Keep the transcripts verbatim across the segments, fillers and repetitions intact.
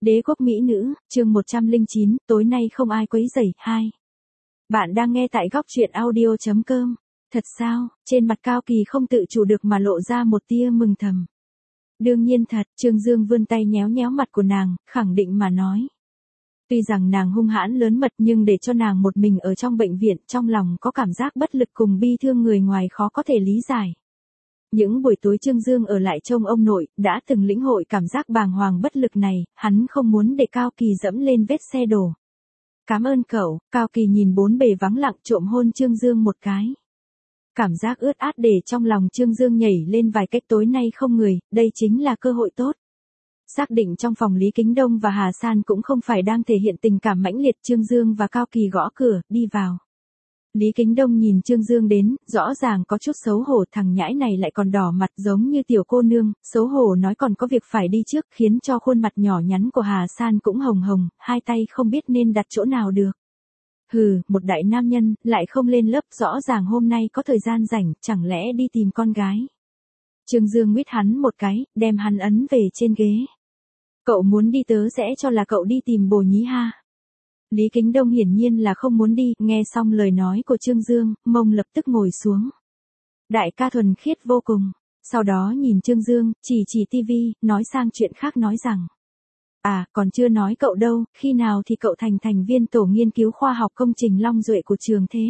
Đế quốc mỹ nữ, chương một trăm lẻ chín, tối nay không ai quấy rầy, hai. Bạn đang nghe tại góc truyện audio chấm com. Thật sao? Trên mặt Cao Kỳ không tự chủ được mà lộ ra một tia mừng thầm. Đương nhiên thật, Trương Dương vươn tay nhéo nhéo mặt của nàng, khẳng định mà nói. Tuy rằng nàng hung hãn lớn mật nhưng để cho nàng một mình ở trong bệnh viện, trong lòng có cảm giác bất lực cùng bi thương người ngoài khó có thể lý giải. Những buổi tối Trương Dương ở lại trông ông nội, đã từng lĩnh hội cảm giác bàng hoàng bất lực này, hắn không muốn để Cao Kỳ dẫm lên vết xe đổ. Cảm ơn cậu, Cao Kỳ nhìn bốn bề vắng lặng trộm hôn Trương Dương một cái. Cảm giác ướt át để trong lòng Trương Dương nhảy lên vài cách, tối nay không người, đây chính là cơ hội tốt. Xác định trong phòng Lý Kính Đông và Hà San cũng không phải đang thể hiện tình cảm mãnh liệt, Trương Dương và Cao Kỳ gõ cửa, đi vào. Lý Kính Đông nhìn Trương Dương đến, rõ ràng có chút xấu hổ, thằng nhãi này lại còn đỏ mặt giống như tiểu cô nương, xấu hổ nói còn có việc phải đi trước, khiến cho khuôn mặt nhỏ nhắn của Hà San cũng hồng hồng, hai tay không biết nên đặt chỗ nào được. Hừ, một đại nam nhân, lại không lên lớp, rõ ràng hôm nay có thời gian rảnh, chẳng lẽ đi tìm con gái. Trương Dương nguyết hắn một cái, đem hắn ấn về trên ghế. Cậu muốn đi tớ sẽ cho là cậu đi tìm bồ nhí ha. Lý Kính Đông hiển nhiên là không muốn đi, nghe xong lời nói của Trương Dương, mông lập tức ngồi xuống. Đại ca thuần khiết vô cùng, sau đó nhìn Trương Dương, chỉ chỉ tivi, nói sang chuyện khác nói rằng. À, còn chưa nói cậu đâu, khi nào thì cậu thành thành viên tổ nghiên cứu khoa học công trình Long Duệ của trường thế?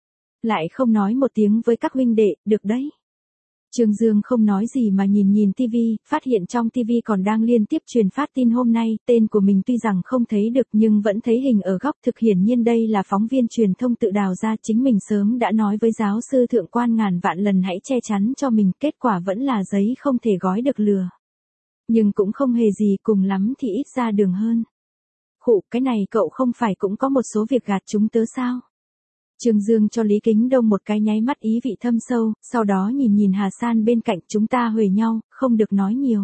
Lại không nói một tiếng với các huynh đệ, được đấy. Trương Dương không nói gì mà nhìn nhìn tivi, phát hiện trong tivi còn đang liên tiếp truyền phát tin hôm nay, tên của mình tuy rằng không thấy được nhưng vẫn thấy hình ở góc, thực hiển nhiên đây là phóng viên truyền thông tự đào ra, chính mình sớm đã nói với giáo sư thượng quan ngàn vạn lần hãy che chắn cho mình, kết quả vẫn là giấy không thể gói được lừa. Nhưng cũng không hề gì, cùng lắm thì ít ra đường hơn. Khụ, cái này cậu không phải cũng có một số việc gạt chúng tớ sao? Trương Dương cho Lý Kính Đông một cái nháy mắt ý vị thâm sâu, sau đó nhìn nhìn Hà San bên cạnh, chúng ta huề nhau, không được nói nhiều.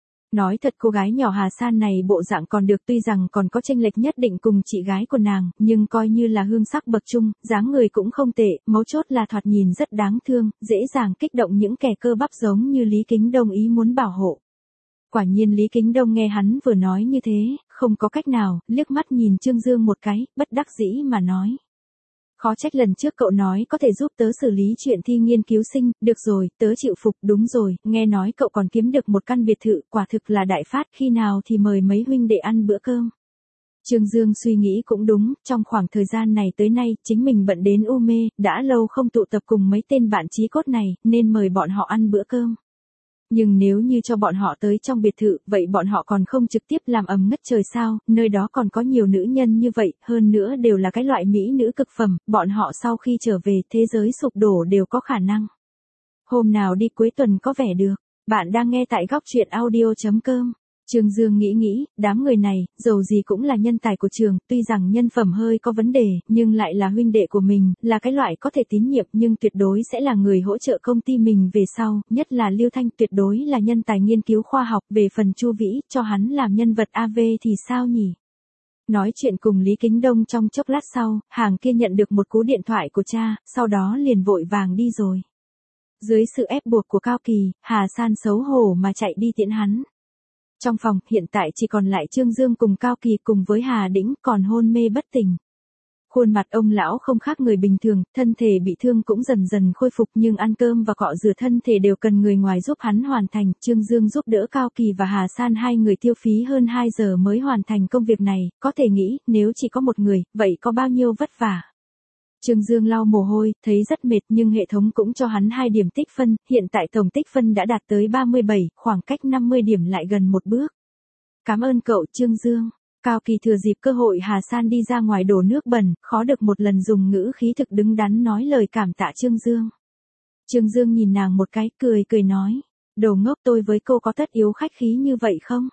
Nói thật, cô gái nhỏ Hà San này bộ dạng còn được, tuy rằng còn có chênh lệch nhất định cùng chị gái của nàng, nhưng coi như là hương sắc bậc trung, dáng người cũng không tệ, mấu chốt là thoạt nhìn rất đáng thương, dễ dàng kích động những kẻ cơ bắp giống như Lý Kính Đông ý muốn bảo hộ. Quả nhiên Lý Kính Đông nghe hắn vừa nói như thế, không có cách nào, liếc mắt nhìn Trương Dương một cái, bất đắc dĩ mà nói. Khó trách lần trước cậu nói có thể giúp tớ xử lý chuyện thi nghiên cứu sinh, được rồi, tớ chịu phục, đúng rồi, nghe nói cậu còn kiếm được một căn biệt thự, quả thực là đại phát, khi nào thì mời mấy huynh đệ ăn bữa cơm. Trương Dương suy nghĩ cũng đúng, trong khoảng thời gian này tới nay, chính mình bận đến u mê, đã lâu không tụ tập cùng mấy tên bạn chí cốt này, nên mời bọn họ ăn bữa cơm. Nhưng nếu như cho bọn họ tới trong biệt thự, vậy bọn họ còn không trực tiếp làm ầm ngất trời sao, nơi đó còn có nhiều nữ nhân như vậy, hơn nữa đều là cái loại mỹ nữ cực phẩm, bọn họ sau khi trở về, thế giới sụp đổ đều có khả năng. Hôm nào đi cuối tuần có vẻ được, bạn đang nghe tại góc truyện audio chấm com. Trương Dương nghĩ nghĩ, đám người này, dầu gì cũng là nhân tài của trường, tuy rằng nhân phẩm hơi có vấn đề, nhưng lại là huynh đệ của mình, là cái loại có thể tín nhiệm nhưng tuyệt đối sẽ là người hỗ trợ công ty mình về sau, nhất là Lưu Thanh tuyệt đối là nhân tài nghiên cứu khoa học, về phần Chu Vĩ, cho hắn làm nhân vật a vê thì sao nhỉ? Nói chuyện cùng Lý Kính Đông trong chốc lát sau, hàng kia nhận được một cú điện thoại của cha, sau đó liền vội vàng đi rồi. Dưới sự ép buộc của Cao Kỳ, Hà San xấu hổ mà chạy đi tiễn hắn. Trong phòng, hiện tại chỉ còn lại Trương Dương cùng Cao Kỳ cùng với Hà Đĩnh, còn hôn mê bất tỉnh. Khuôn mặt ông lão không khác người bình thường, thân thể bị thương cũng dần dần khôi phục, nhưng ăn cơm và cọ rửa thân thể đều cần người ngoài giúp hắn hoàn thành. Trương Dương giúp đỡ Cao Kỳ và Hà San hai người tiêu phí hơn hai giờ mới hoàn thành công việc này, có thể nghĩ, nếu chỉ có một người, vậy có bao nhiêu vất vả. Trương Dương lau mồ hôi, thấy rất mệt nhưng hệ thống cũng cho hắn hai điểm tích phân, hiện tại tổng tích phân đã đạt tới ba mươi bảy, khoảng cách năm mươi điểm lại gần một bước. Cảm ơn cậu Trương Dương. Cao Kỳ thừa dịp cơ hội Hà San đi ra ngoài đổ nước bẩn, khó được một lần dùng ngữ khí thực đứng đắn nói lời cảm tạ Trương Dương. Trương Dương nhìn nàng một cái, cười cười nói, đồ ngốc, tôi với cô có tất yếu khách khí như vậy không?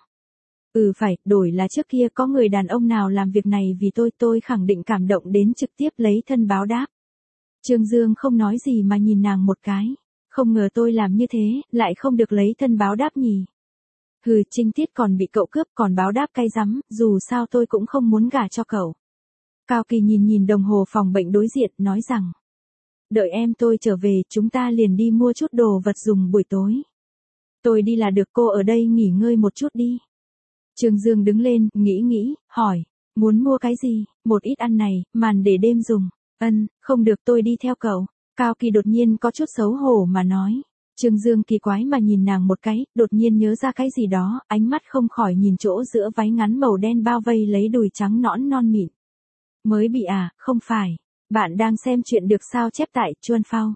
Ừ phải, đổi là trước kia có người đàn ông nào làm việc này vì tôi, tôi khẳng định cảm động đến trực tiếp lấy thân báo đáp. Trương Dương không nói gì mà nhìn nàng một cái, không ngờ tôi làm như thế, lại không được lấy thân báo đáp nhỉ. Hừ, Trinh Tiết còn bị cậu cướp còn báo đáp cay rắm, dù sao tôi cũng không muốn gả cho cậu. Cao Kỳ nhìn nhìn đồng hồ phòng bệnh đối diện, nói rằng, đợi em tôi trở về, chúng ta liền đi mua chút đồ vật dùng buổi tối. Tôi đi là được, cô ở đây nghỉ ngơi một chút đi. Trương Dương đứng lên, nghĩ nghĩ, hỏi, muốn mua cái gì? Một ít ăn này, màn để đêm dùng. Ân, không được tôi đi theo cậu. Cao Kỳ đột nhiên có chút xấu hổ mà nói. Trương Dương kỳ quái mà nhìn nàng một cái, đột nhiên nhớ ra cái gì đó, ánh mắt không khỏi nhìn chỗ giữa váy ngắn màu đen bao vây lấy đùi trắng nõn non mịn. Mới bị à, không phải. Bạn đang xem chuyện được sao chép tại chuan phao.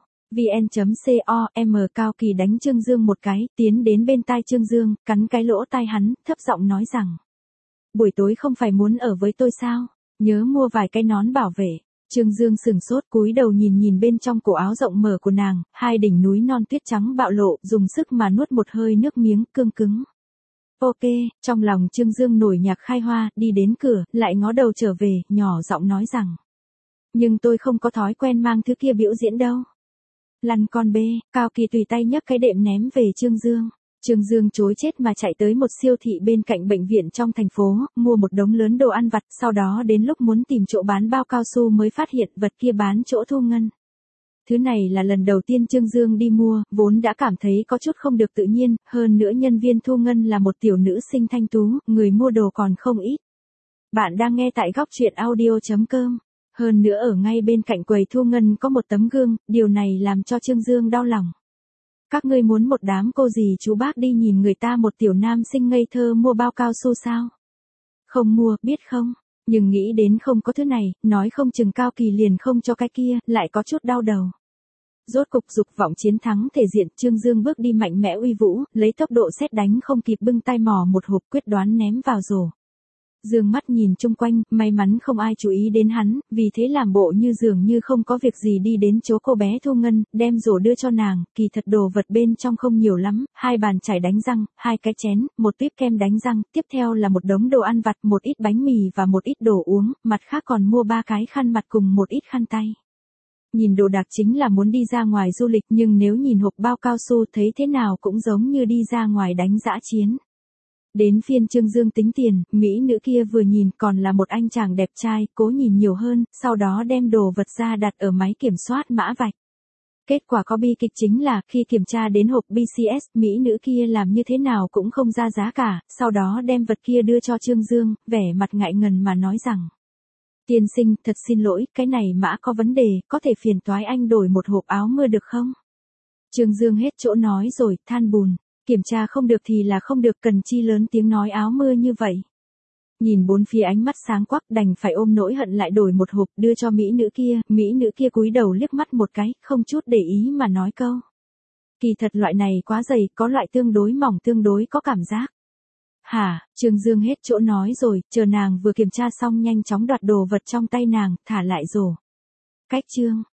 vn.com. Cao Kỳ đánh Trương Dương một cái, tiến đến bên tai Trương Dương, cắn cái lỗ tai hắn, thấp giọng nói rằng. Buổi tối không phải muốn ở với tôi sao? Nhớ mua vài cái nón bảo vệ. Trương Dương sừng sốt cúi đầu nhìn nhìn bên trong cổ áo rộng mở của nàng, hai đỉnh núi non tuyết trắng bạo lộ, dùng sức mà nuốt một hơi nước miếng cương cứng. Ok, trong lòng Trương Dương nổi nhạc khai hoa, đi đến cửa, lại ngó đầu trở về, nhỏ giọng nói rằng. Nhưng tôi không có thói quen mang thứ kia biểu diễn đâu. Lăn con bê, Cao Kỳ tùy tay nhấc cái đệm ném về Trương Dương. Trương Dương chối chết mà chạy tới một siêu thị bên cạnh bệnh viện trong thành phố, mua một đống lớn đồ ăn vặt, sau đó đến lúc muốn tìm chỗ bán bao cao su mới phát hiện vật kia bán chỗ thu ngân. Thứ này là lần đầu tiên Trương Dương đi mua, vốn đã cảm thấy có chút không được tự nhiên, hơn nữa nhân viên thu ngân là một tiểu nữ sinh thanh tú, người mua đồ còn không ít. Bạn đang nghe tại góc truyện audio chấm com. Hơn nữa ở ngay bên cạnh quầy thu ngân có một tấm gương, điều này làm cho Trương Dương đau lòng. Các ngươi muốn một đám cô dì chú bác đi nhìn người ta một tiểu nam sinh ngây thơ mua bao cao su sao? Không mua, biết không? Nhưng nghĩ đến không có thứ này, nói không chừng Cao Kỳ liền không cho cái kia, lại có chút đau đầu. Rốt cục dục vọng chiến thắng thể diện, Trương Dương bước đi mạnh mẽ uy vũ, lấy tốc độ sét đánh không kịp bưng tay mò một hộp quyết đoán ném vào rổ. Dương mắt nhìn chung quanh, may mắn không ai chú ý đến hắn, vì thế làm bộ như dường như không có việc gì đi đến chỗ cô bé thu ngân, đem rổ đưa cho nàng, kỳ thật đồ vật bên trong không nhiều lắm, hai bàn chải đánh răng, hai cái chén, một tuyếp kem đánh răng, tiếp theo là một đống đồ ăn vặt, một ít bánh mì và một ít đồ uống, mặt khác còn mua ba cái khăn mặt cùng một ít khăn tay. Nhìn đồ đạc chính là muốn đi ra ngoài du lịch, nhưng nếu nhìn hộp bao cao su thấy thế nào cũng giống như đi ra ngoài đánh dã chiến. Đến phiên Trương Dương tính tiền, mỹ nữ kia vừa nhìn còn là một anh chàng đẹp trai, cố nhìn nhiều hơn, sau đó đem đồ vật ra đặt ở máy kiểm soát mã vạch. Kết quả có bi kịch chính là, khi kiểm tra đến hộp bê xê ét, mỹ nữ kia làm như thế nào cũng không ra giá cả, sau đó đem vật kia đưa cho Trương Dương, vẻ mặt ngại ngần mà nói rằng. Tiên sinh, thật xin lỗi, cái này mã có vấn đề, có thể phiền toái anh đổi một hộp áo mưa được không? Trương Dương hết chỗ nói rồi, than bùn. Kiểm tra không được thì là không được, cần chi lớn tiếng nói áo mưa như vậy. Nhìn bốn phía ánh mắt sáng quắc, đành phải ôm nỗi hận lại đổi một hộp đưa cho mỹ nữ kia, mỹ nữ kia cúi đầu liếc mắt một cái, không chút để ý mà nói câu. Kỳ thật loại này quá dày, có loại tương đối mỏng tương đối có cảm giác. Hả, Trương Dương hết chỗ nói rồi, chờ nàng vừa kiểm tra xong nhanh chóng đoạt đồ vật trong tay nàng, thả lại rổ. Cách chương.